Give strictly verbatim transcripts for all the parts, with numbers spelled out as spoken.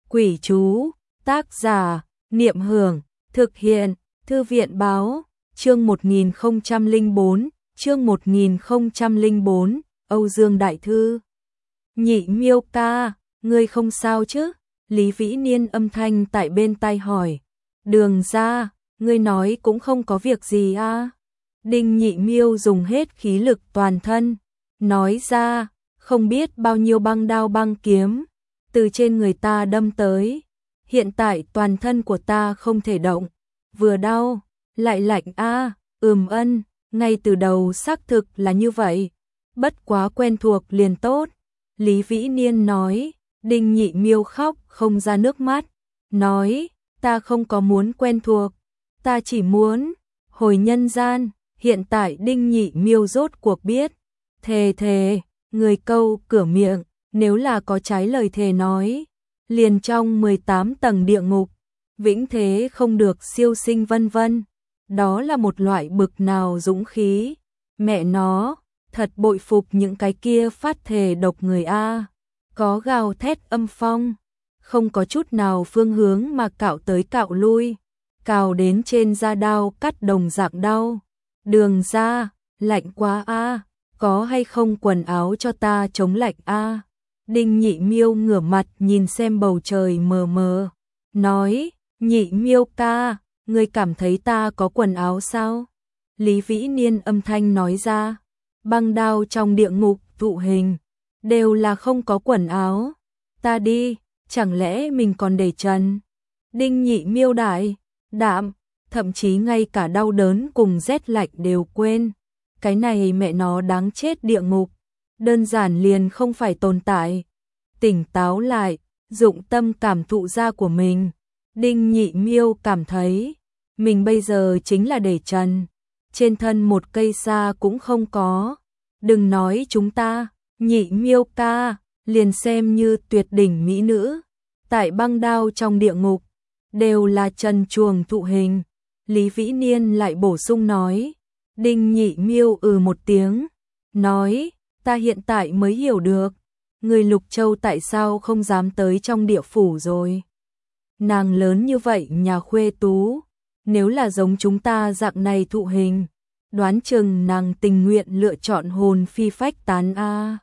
Quỷ chú, tác giả, Niệm Hưởng, thực hiện, Thư viện báo, chương một nghìn không trăm lẻ bốn, chương một nghìn không trăm lẻ bốn, Âu Dương Đại Thư. Nhị Miêu ca, ngươi không sao chứ? Lý Vĩ Niên âm thanh tại bên tai hỏi. Đường ra, ngươi nói cũng không có việc gì à? Đinh Nhị Miêu dùng hết khí lực toàn thân, nói ra, không biết bao nhiêu băng đao băng kiếm, từ trên người ta đâm tới. Hiện tại toàn thân của ta không thể động, vừa đau, lại lạnh a, ừm ân, ngay từ đầu xác thực là như vậy, bất quá quen thuộc liền tốt. Lý Vĩ Niên nói. Đinh Nhị Miêu khóc không ra nước mắt, nói, ta không có muốn quen thuộc, ta chỉ muốn hồi nhân gian. Hiện tại Đinh Nhị Miêu rốt cuộc biết, thề thề, người câu cửa miệng, nếu là có trái lời thề nói, liền trong mười tám tầng địa ngục, vĩnh thế không được siêu sinh vân vân. Đó là một loại bực nào dũng khí, mẹ nó, thật bội phục những cái kia phát thề độc người a. Có gào thét âm phong, không có chút nào phương hướng mà cạo tới cạo lui, cào đến trên da đao cắt đồng dạng đau. Đường ra, lạnh quá a, có hay không quần áo cho ta chống lạnh a? Đinh Nhị Miêu ngửa mặt nhìn xem bầu trời mờ mờ, nói, Nhị Miêu ca, ngươi cảm thấy ta có quần áo sao? Lý Vĩ Niên âm thanh nói ra, băng đao trong địa ngục tụ hình, đều là không có quần áo. Ta đi, chẳng lẽ mình còn để trần? Đinh Nhị Miêu đại, đạm, thậm chí ngay cả đau đớn cùng rét lạnh đều quên. Cái này mẹ nó đáng chết địa ngục, đơn giản liền không phải tồn tại. Tỉnh táo lại, dụng tâm cảm thụ da của mình. Đinh Nhị Miêu cảm thấy, mình bây giờ chính là để trần, trên thân một cây sa cũng không có. Đừng nói chúng ta, Nhị Miêu ca, liền xem như tuyệt đỉnh mỹ nữ, tại băng đao trong địa ngục, đều là trần truồng thụ hình. Lý Vĩ Niên lại bổ sung nói. Đinh Nhị Miêu ừ một tiếng, nói, ta hiện tại mới hiểu được, người Lục Châu tại sao không dám tới trong địa phủ rồi. Nàng lớn như vậy nhà khuê tú, nếu là giống chúng ta dạng này thụ hình, đoán chừng nàng tình nguyện lựa chọn hồn phi phách tán a.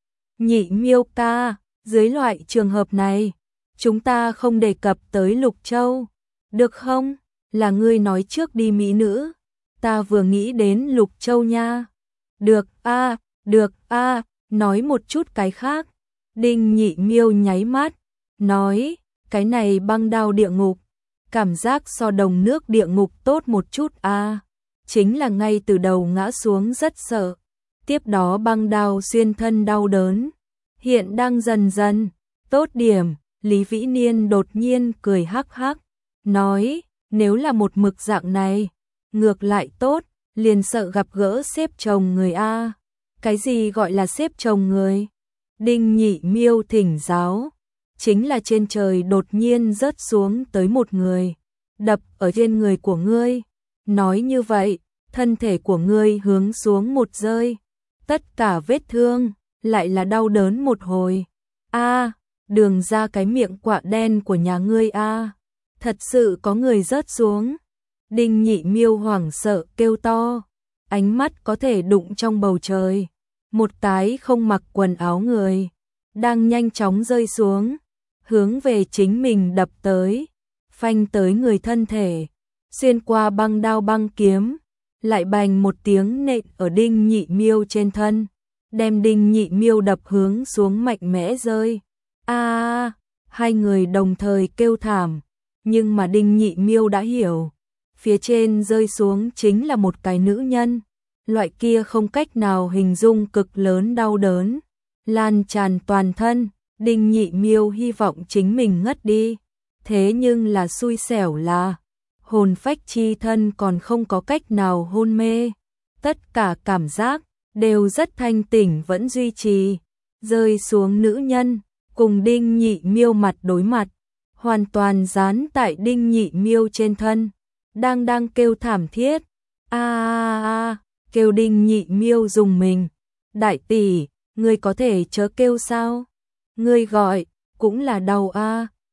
Nhị Miêu ca, dưới loại trường hợp này, chúng ta không đề cập tới Lục Châu, được không? Là ngươi nói trước đi mỹ nữ, ta vừa nghĩ đến Lục Châu nha. Được a, à, được a, à, nói một chút cái khác. Đinh Nhị Miêu nháy mắt, nói, cái này băng đao địa ngục, cảm giác so đồng nước địa ngục tốt một chút a. À. Chính là ngay từ đầu ngã xuống rất sợ, tiếp đó băng đao xuyên thân đau đớn, hiện đang dần dần tốt điểm. Lý Vĩ Niên đột nhiên cười hắc hắc, nói, nếu là một mực dạng này, ngược lại tốt, liền sợ gặp gỡ xếp chồng người a. Cái gì gọi là xếp chồng người? Đinh Nhị Miêu thỉnh giáo, chính là trên trời đột nhiên rớt xuống tới một người, đập ở trên người của ngươi. Nói như vậy, thân thể của ngươi hướng xuống một rơi, tất cả vết thương lại là đau đớn một hồi. A, đường ra cái miệng quạ đen của nhà ngươi a, thật sự có người rớt xuống. Đinh Nhị Miêu hoảng sợ kêu to, ánh mắt có thể đụng trong bầu trời, một cái không mặc quần áo người đang nhanh chóng rơi xuống, hướng về chính mình đập tới, phanh tới người thân thể, xuyên qua băng đao băng kiếm, lại bành một tiếng nện ở Đinh Nhị Miêu trên thân, đem Đinh Nhị Miêu đập hướng xuống mạnh mẽ rơi. A, à, hai người đồng thời kêu thảm, nhưng mà Đinh Nhị Miêu đã hiểu, phía trên rơi xuống chính là một cái nữ nhân, loại kia không cách nào hình dung cực lớn đau đớn, lan tràn toàn thân. Đinh Nhị Miêu hy vọng chính mình ngất đi, thế nhưng là xui xẻo là hồn phách chi thân còn không có cách nào hôn mê, tất cả cảm giác đều rất thanh tỉnh vẫn duy trì. Rơi xuống nữ nhân cùng Đinh Nhị Miêu mặt đối mặt, hoàn toàn dán tại Đinh Nhị Miêu trên thân, đang đang kêu thảm thiết. A a a, kêu Đinh Nhị Miêu dùng mình. Đại tỷ, ngươi có thể chớ kêu sao? Ngươi gọi cũng là đau a.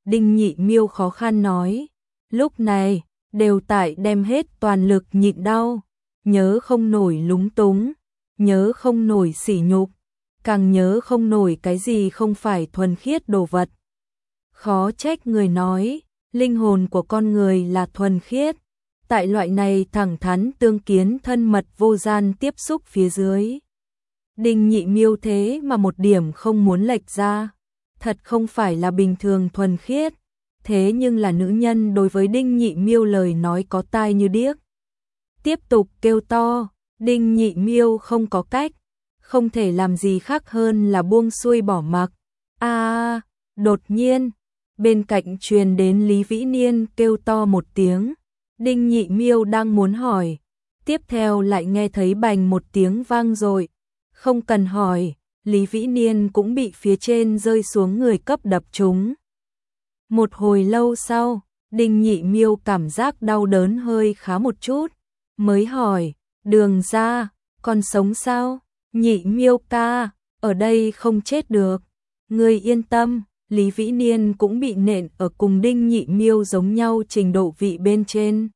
Đinh Nhị Miêu khó khăn nói, lúc này, đều tại đem hết toàn lực nhịn đau, nhớ không nổi lúng túng, nhớ không nổi sỉ nhục, càng nhớ không nổi cái gì không phải thuần khiết đồ vật. Khó trách người nói, linh hồn của con người là thuần khiết, tại loại này thẳng thắn tương kiến thân mật vô gian tiếp xúc phía dưới. Đinh Nhị Miêu thế mà một điểm không muốn lệch ra, thật không phải là bình thường thuần khiết, thế nhưng là nữ nhân đối với Đinh Nhị Miêu lời nói có tai như điếc. Tiếp tục kêu to, Đinh Nhị Miêu không có cách, không thể làm gì khác hơn là buông xuôi bỏ mặc. A, đột nhiên, bên cạnh truyền đến Lý Vĩ Niên kêu to một tiếng. Đinh Nhị Miêu đang muốn hỏi, tiếp theo lại nghe thấy bành một tiếng vang rồi. Không cần hỏi, Lý Vĩ Niên cũng bị phía trên rơi xuống người cấp đập trúng. Một hồi lâu sau, Đinh Nhị Miêu cảm giác đau đớn hơi khá một chút, mới hỏi, Đường ra, còn sống sao? Nhị Miêu ca, ở đây không chết được. Ngươi yên tâm, Lý Vĩ Niên cũng bị nện ở cùng Đinh Nhị Miêu giống nhau trình độ vị bên trên.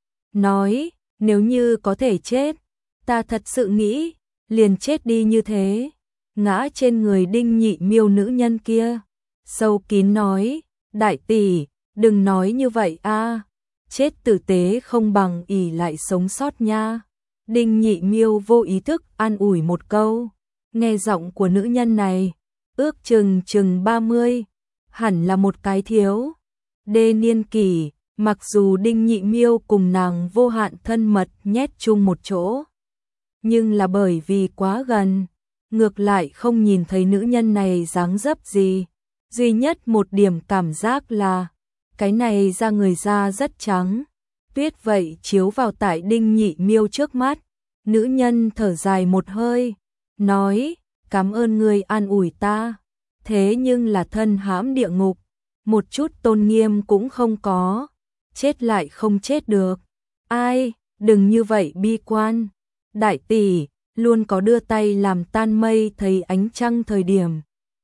Nói, nếu như có thể chết, ta thật sự nghĩ, liền chết đi như thế. Ngã trên người Đinh Nhị Miêu nữ nhân kia, sâu kín nói, đại tỷ, đừng nói như vậy a, chết tử tế không bằng ỷ lại sống sót nha. Đinh Nhị Miêu vô ý thức an ủi một câu, nghe giọng của nữ nhân này, ước chừng chừng ba mươi, hẳn là một cái thiếu đê niên kỷ, mặc dù Đinh Nhị Miêu cùng nàng vô hạn thân mật nhét chung một chỗ, nhưng là bởi vì quá gần, ngược lại không nhìn thấy nữ nhân này dáng dấp gì, duy nhất một điểm cảm giác là, cái này da người da rất trắng, tuyết vậy chiếu vào tại Đinh Nhị Miêu trước mắt, nữ nhân thở dài một hơi, nói, cảm ơn ngươi an ủi ta, thế nhưng là thân hãm địa ngục, một chút tôn nghiêm cũng không có, chết lại không chết được, ai, đừng như vậy bi quan, đại tỷ, luôn có đưa tay làm tan mây thấy ánh trăng thời điểm.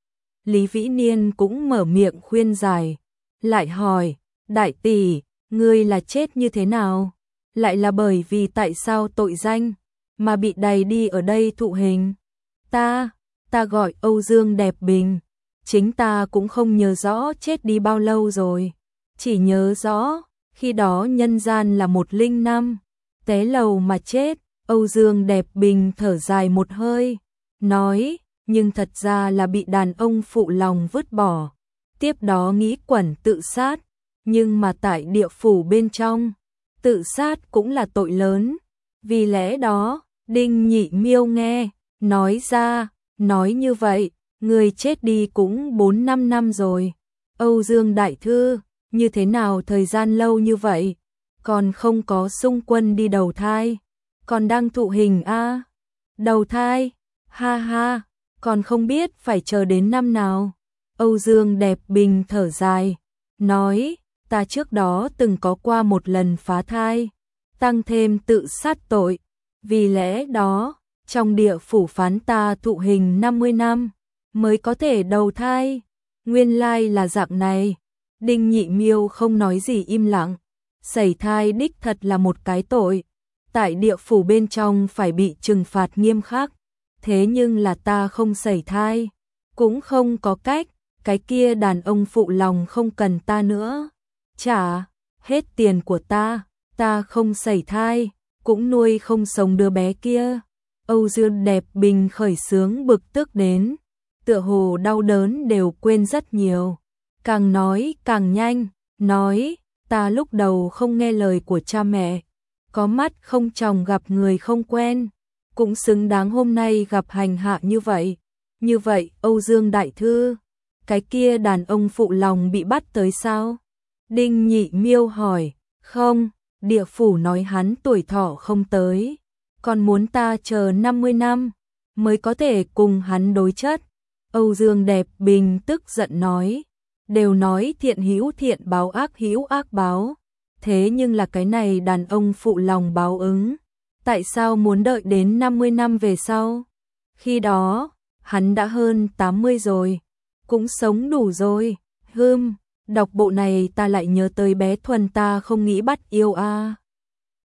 Lý Vĩ Niên cũng mở miệng khuyên giải, lại hỏi, đại tỷ, ngươi là chết như thế nào? Lại là bởi vì tại sao tội danh, mà bị đày đi ở đây thụ hình? Ta, ta gọi Âu Dương Đẹp Bình, chính ta cũng không nhớ rõ chết đi bao lâu rồi, chỉ nhớ rõ, khi đó nhân gian là một linh năm, té lầu mà chết. Âu Dương Đẹp Bình thở dài một hơi, nói, nhưng thật ra là bị đàn ông phụ lòng vứt bỏ, tiếp đó nghĩ quẩn tự sát, nhưng mà tại địa phủ bên trong, tự sát cũng là tội lớn, vì lẽ đó, Đinh Nhị Miêu nghe, nói ra, nói như vậy, người chết đi cũng bốn năm năm rồi, Âu Dương Đại Thư, như thế nào thời gian lâu như vậy, còn không có xung quân đi đầu thai. Còn đang thụ hình a à? Đầu thai, ha ha, còn không biết phải chờ đến năm nào. Âu Dương Đẹp Bình thở dài, nói, ta trước đó từng có qua một lần phá thai, tăng thêm tự sát tội, vì lẽ đó, trong địa phủ phán ta thụ hình năm mươi năm, mới có thể đầu thai. Nguyên lai là dạng này. Đinh Nhị Miêu không nói gì im lặng, sẩy thai đích thật là một cái tội. Tại địa phủ bên trong phải bị trừng phạt nghiêm khắc, thế nhưng là ta không sẩy thai, cũng không có cách, cái kia đàn ông phụ lòng không cần ta nữa, trả hết tiền của ta, ta không sẩy thai, cũng nuôi không sống đứa bé kia. Âu Dương Đẹp Bình khởi sướng bực tức đến, tựa hồ đau đớn đều quên rất nhiều, càng nói càng nhanh, nói, ta lúc đầu không nghe lời của cha mẹ, có mắt không tròng gặp người không quen, cũng xứng đáng hôm nay gặp hành hạ như vậy. Như vậy, Âu Dương Đại Thư, cái kia đàn ông phụ lòng bị bắt tới sao? Đinh Nhị Miêu hỏi, không, địa phủ nói hắn tuổi thọ không tới, còn muốn ta chờ năm mươi năm, mới có thể cùng hắn đối chất. Âu Dương Đẹp Bình tức giận nói, đều nói thiện hữu thiện báo ác hữu ác báo. Thế nhưng là cái này đàn ông phụ lòng báo ứng, tại sao muốn đợi đến năm mươi năm về sau? Khi đó, hắn đã hơn tám mươi rồi, cũng sống đủ rồi, hưm, Đọc bộ này ta lại nhớ tới bé Thuần, ta không nghĩ bắt yêu a.